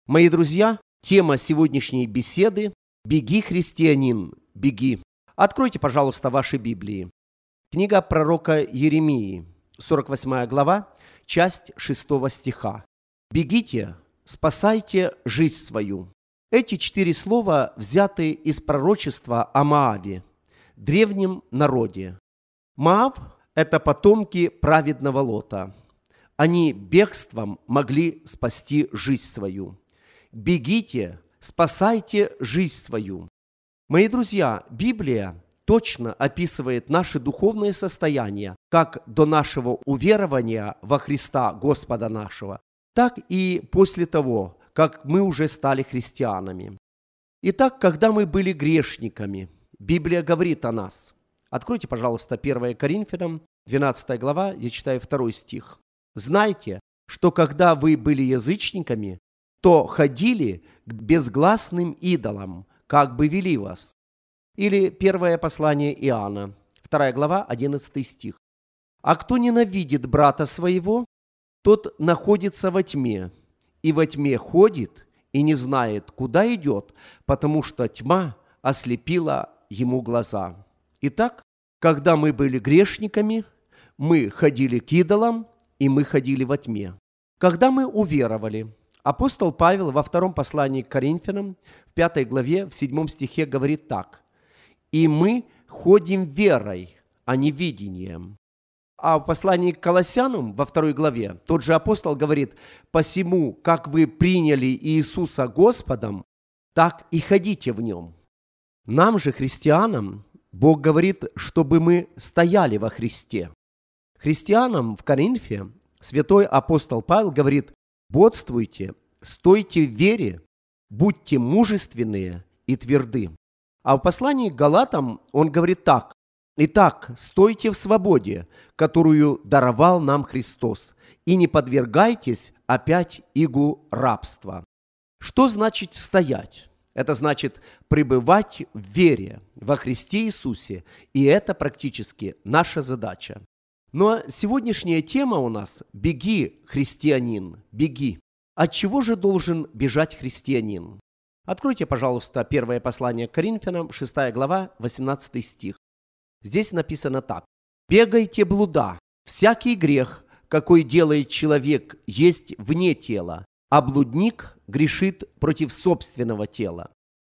Мои друзья, тема сегодняшней беседы «Беги, христианин, беги». Откройте, пожалуйста, ваши Библии. Книга пророка Иеремии, 48 глава, часть 6 стиха. «Бегите, спасайте жизнь свою». Эти 4 слова взяты из пророчества о Моаве, древнем народе. Моав – это потомки праведного Лота. Они бегством могли спасти жизнь свою. Бегите, спасайте жизнь свою. Мои друзья, Библия точно описывает наше духовное состояние как до нашего уверования во Христа Господа нашего, так и после того, как мы уже стали христианами. Итак, когда мы были грешниками, Библия говорит о нас. Откройте, пожалуйста, 1 Коринфянам, 12 глава, я читаю 2 стих. «Знайте, что когда вы были язычниками, то ходили к безгласным идолам, как бы вели вас». Или первое послание Иоанна, 2 глава, 11 стих. «А кто ненавидит брата своего, тот находится во тьме, и во тьме ходит, и не знает, куда идет, потому что тьма ослепила ему глаза». Итак, когда мы были грешниками, мы ходили к идолам, и мы ходили во тьме. Когда мы уверовали, апостол Павел во втором послании к Коринфянам, в 5 главе, в 7 стихе говорит так: «И мы ходим верой, а не видением». А в послании к Колоссянам, во 2 главе, тот же апостол говорит: «Посему, как вы приняли Иисуса Господом, так и ходите в Нем». Нам же, христианам, Бог говорит, чтобы мы стояли во Христе. Христианам в Коринфе святой апостол Павел говорит: «Бодствуйте, стойте в вере, будьте мужественные и тверды». А в послании к Галатам он говорит так: «Итак, стойте в свободе, которую даровал нам Христос, и не подвергайтесь опять игу рабства». Что значит стоять? Это значит пребывать в вере во Христе Иисусе, и это практически наша задача. Но сегодняшняя тема у нас – «Беги, христианин, беги». От чего же должен бежать христианин? Откройте, пожалуйста, первое послание к Коринфянам, 6 глава, 18 стих. Здесь написано так: «Бегайте блуда, всякий грех, какой делает человек, есть вне тела, а блудник грешит против собственного тела».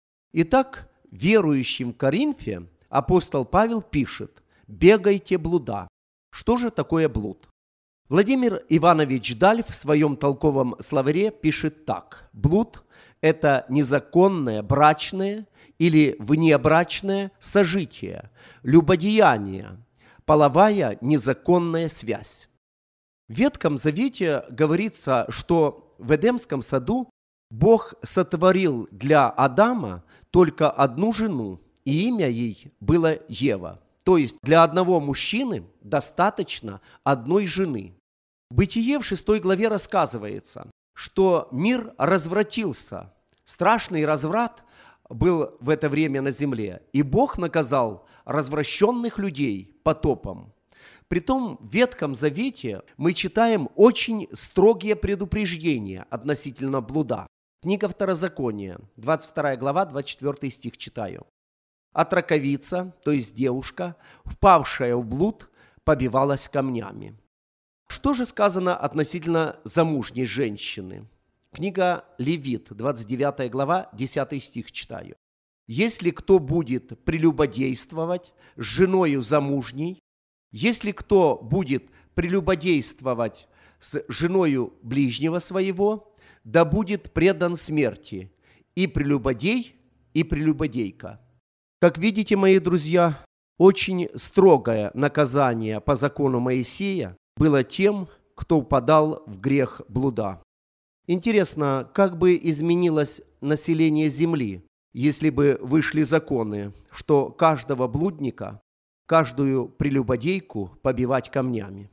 Итак, верующим в Коринфе апостол Павел пишет: «Бегайте блуда». Что же такое блуд? Владимир Иванович Даль в своем толковом словаре пишет так: блуд – это незаконное брачное или внебрачное сожитие, любодеяние, половая незаконная связь. В Ветхом Завете говорится, что в Эдемском саду Бог сотворил для Адама только одну жену, и имя ей было Ева. То есть для одного мужчины достаточно одной жены. В Бытие в 6 главе рассказывается, что мир развратился. Страшный разврат был в это время на земле, и Бог наказал развращенных людей потопом. Притом в Ветхом Завете мы читаем очень строгие предупреждения относительно блуда. Книга Второзакония, 22 глава, 24 стих читаю. «Отраковица, то есть девушка, впавшая в блуд, побивалась камнями». Что же сказано относительно замужней женщины? Книга Левит, 29 глава, 10 стих читаю. «Если кто будет прелюбодействовать с женою замужней, если кто будет прелюбодействовать с женою ближнего своего, да будет предан смерти и прелюбодей, и прелюбодейка». Как видите, мои друзья, очень строгое наказание по закону Моисея было тем, кто упадал в грех блуда. Интересно, как бы изменилось население земли, если бы вышли законы, что каждого блудника, каждую прелюбодейку побивать камнями.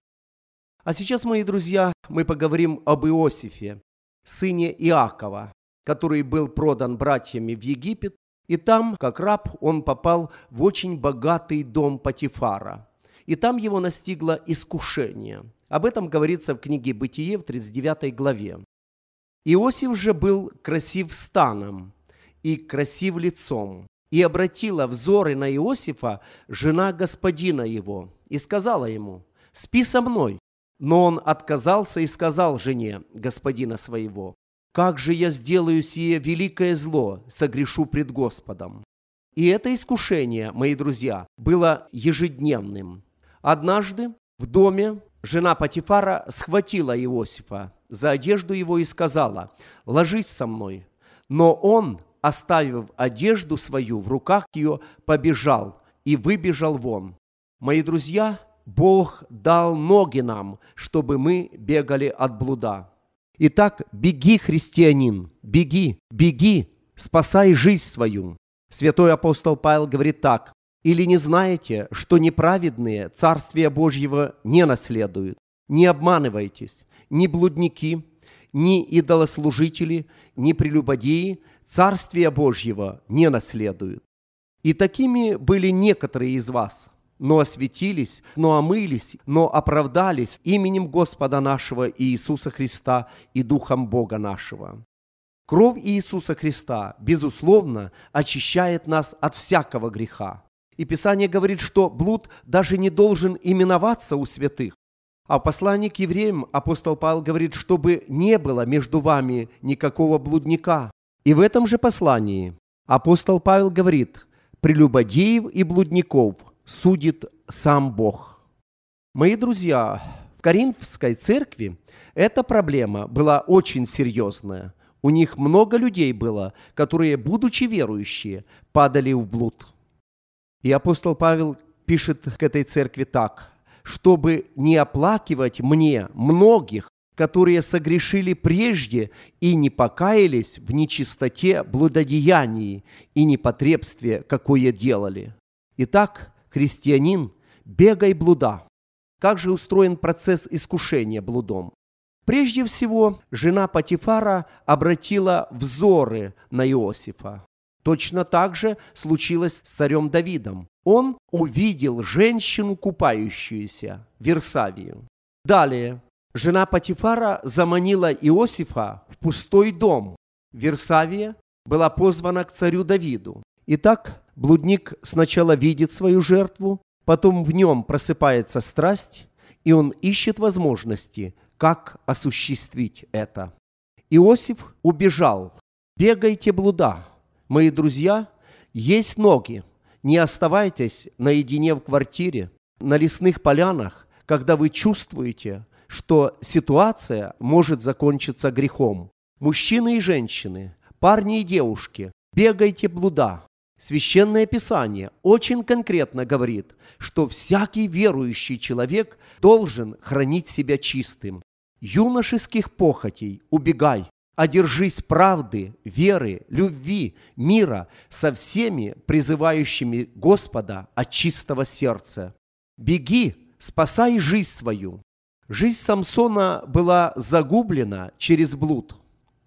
А сейчас, мои друзья, мы поговорим об Иосифе, сыне Иакова, который был продан братьями в Египет, и там, как раб, он попал в очень богатый дом Потифара. И там его настигло искушение. Об этом говорится в книге «Бытие» в 39 главе. Иосиф же был красив станом и красив лицом. И обратила взоры на Иосифа жена господина его и сказала ему: «Спи со мной». Но он отказался и сказал жене господина своего: «Как же я сделаю сие великое зло, согрешу пред Господом?» И это искушение, мои друзья, было ежедневным. Однажды в доме жена Потифара схватила Иосифа за одежду его и сказала: «Ложись со мной». Но он, оставив одежду свою в руках ее, побежал и выбежал вон. Мои друзья, Бог дал ноги нам, чтобы мы бегали от блуда. Итак, беги, христианин, беги, беги, спасай жизнь свою. Святой апостол Павел говорит так: «Или не знаете, что неправедные Царствия Божьего не наследуют? Не обманывайтесь, ни блудники, ни идолослужители, ни прелюбодеи Царствия Божьего не наследуют». И такими были некоторые из вас, но осветились, но омылись, но оправдались именем Господа нашего Иисуса Христа и Духом Бога нашего. Кровь Иисуса Христа, безусловно, очищает нас от всякого греха. И Писание говорит, что блуд даже не должен именоваться у святых. А в послании к евреям апостол Павел говорит, чтобы не было между вами никакого блудника. И в этом же послании апостол Павел говорит: прелюбодеев и блудников судит сам Бог. Мои друзья, в Коринфской церкви эта проблема была очень серьезная. У них много людей было, которые, будучи верующие, падали в блуд. И апостол Павел пишет к этой церкви так: «Чтобы не оплакивать мне многих, которые согрешили прежде и не покаялись в нечистоте блудодеянии и непотребстве, какое делали». Итак, христианин, бегай блуда. Как же устроен процесс искушения блудом? Прежде всего, жена Потифара обратила взоры на Иосифа. Точно так же случилось с царем Давидом. Он увидел женщину, купающуюся, Версавию. Далее, жена Потифара заманила Иосифа в пустой дом. Версавия была позвана к царю Давиду. Итак, блудник сначала видит свою жертву, потом в нем просыпается страсть, и он ищет возможности, как осуществить это. Иосиф убежал. Бегайте блуда. Мои друзья, есть ноги. Не оставайтесь наедине в квартире, на лесных полянах, когда вы чувствуете, что ситуация может закончиться грехом. Мужчины и женщины, парни и девушки, бегайте блуда. Священное Писание очень конкретно говорит, что всякий верующий человек должен хранить себя чистым. Юношеских похотей убегай, одержись правды, веры, любви, мира со всеми призывающими Господа от чистого сердца. Беги, спасай жизнь свою. Жизнь Самсона была загублена через блуд.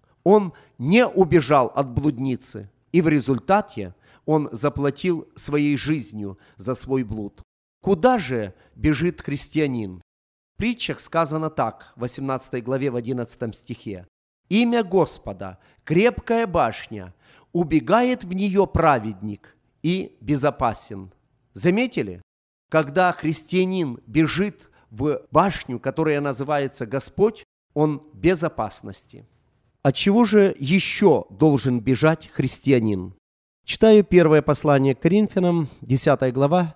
Он не убежал от блудницы, и в результате он заплатил своей жизнью за свой блуд. Куда же бежит христианин? В притчах сказано так, в 18 главе, в 11 стихе. «Имя Господа, крепкая башня, убегает в нее праведник и безопасен». Заметили? Когда христианин бежит в башню, которая называется Господь, он в безопасности. От чего же еще должен бежать христианин? Читаю первое послание к Коринфянам, 10 глава,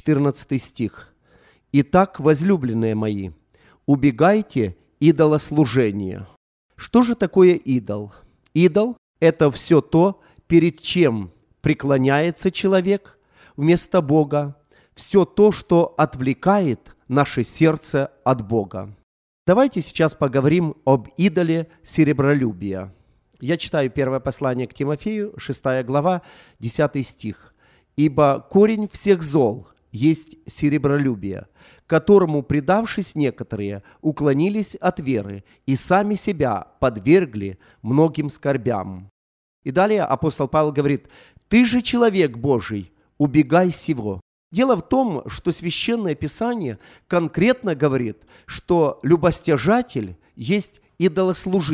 14 стих. «Итак, возлюбленные мои, убегайте идолослужения». Что же такое идол? Идол – это все то, перед чем преклоняется человек вместо Бога, все то, что отвлекает наше сердце от Бога. Давайте сейчас поговорим об идоле серебролюбия. Я читаю первое послание к Тимофею, 6 глава, 10 стих. «Ибо корень всех зол есть серебролюбие, которому, предавшись некоторые, уклонились от веры и сами себя подвергли многим скорбям». И далее апостол Павел говорит: «Ты же человек Божий, убегай сего». Дело в том, что Священное Писание конкретно говорит, что любостяжатель есть идолослужитель.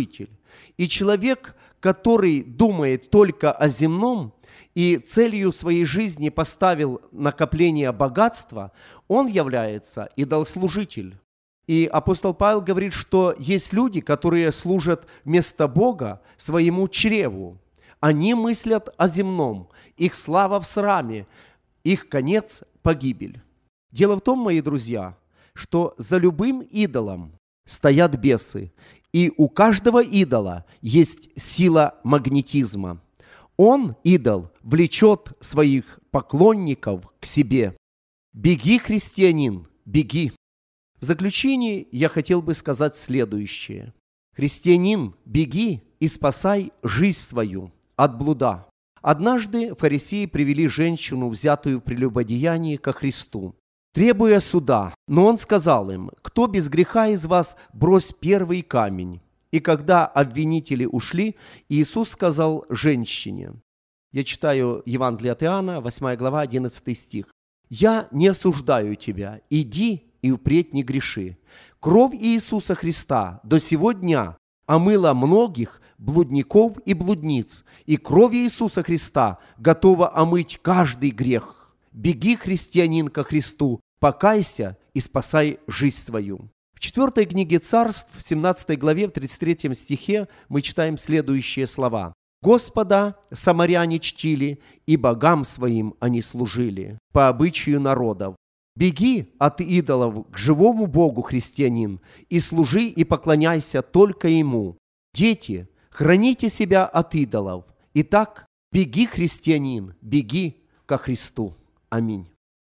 И человек, который думает только о земном и целью своей жизни поставил накопление богатства, он является идолослужитель. И апостол Павел говорит, что есть люди, которые служат вместо Бога своему чреву. Они мыслят о земном, их слава в сраме, их конец – погибель. Дело в том, мои друзья, что за любым идолом стоят бесы, и у каждого идола есть сила магнетизма. Он, идол, влечет своих поклонников к себе. Беги, христианин, беги. В заключение я хотел бы сказать следующее. Христианин, беги и спасай жизнь свою от блуда. Однажды фарисеи привели женщину, взятую в прелюбодеянии, ко Христу, требуя суда. Но он сказал им: кто без греха из вас, брось первый камень. И когда обвинители ушли, Иисус сказал женщине, я читаю Евангелие от Иоанна, 8 глава, 11 стих. «Я не осуждаю тебя, иди и впредь не греши. Кровь Иисуса Христа до сего дня омыла многих блудников и блудниц, и кровь Иисуса Христа готова омыть каждый грех. Беги, христианин, ко Христу, покайся и спасай жизнь свою». В 4 книге Царств, в 17 главе, в 33 стихе мы читаем следующие слова. «Господа самаряне чтили, и богам своим они служили, по обычаю народов. Беги от идолов к живому Богу, христианин, и служи и поклоняйся только Ему. Дети, храните себя от идолов. Итак, беги, христианин, беги ко Христу». Аминь.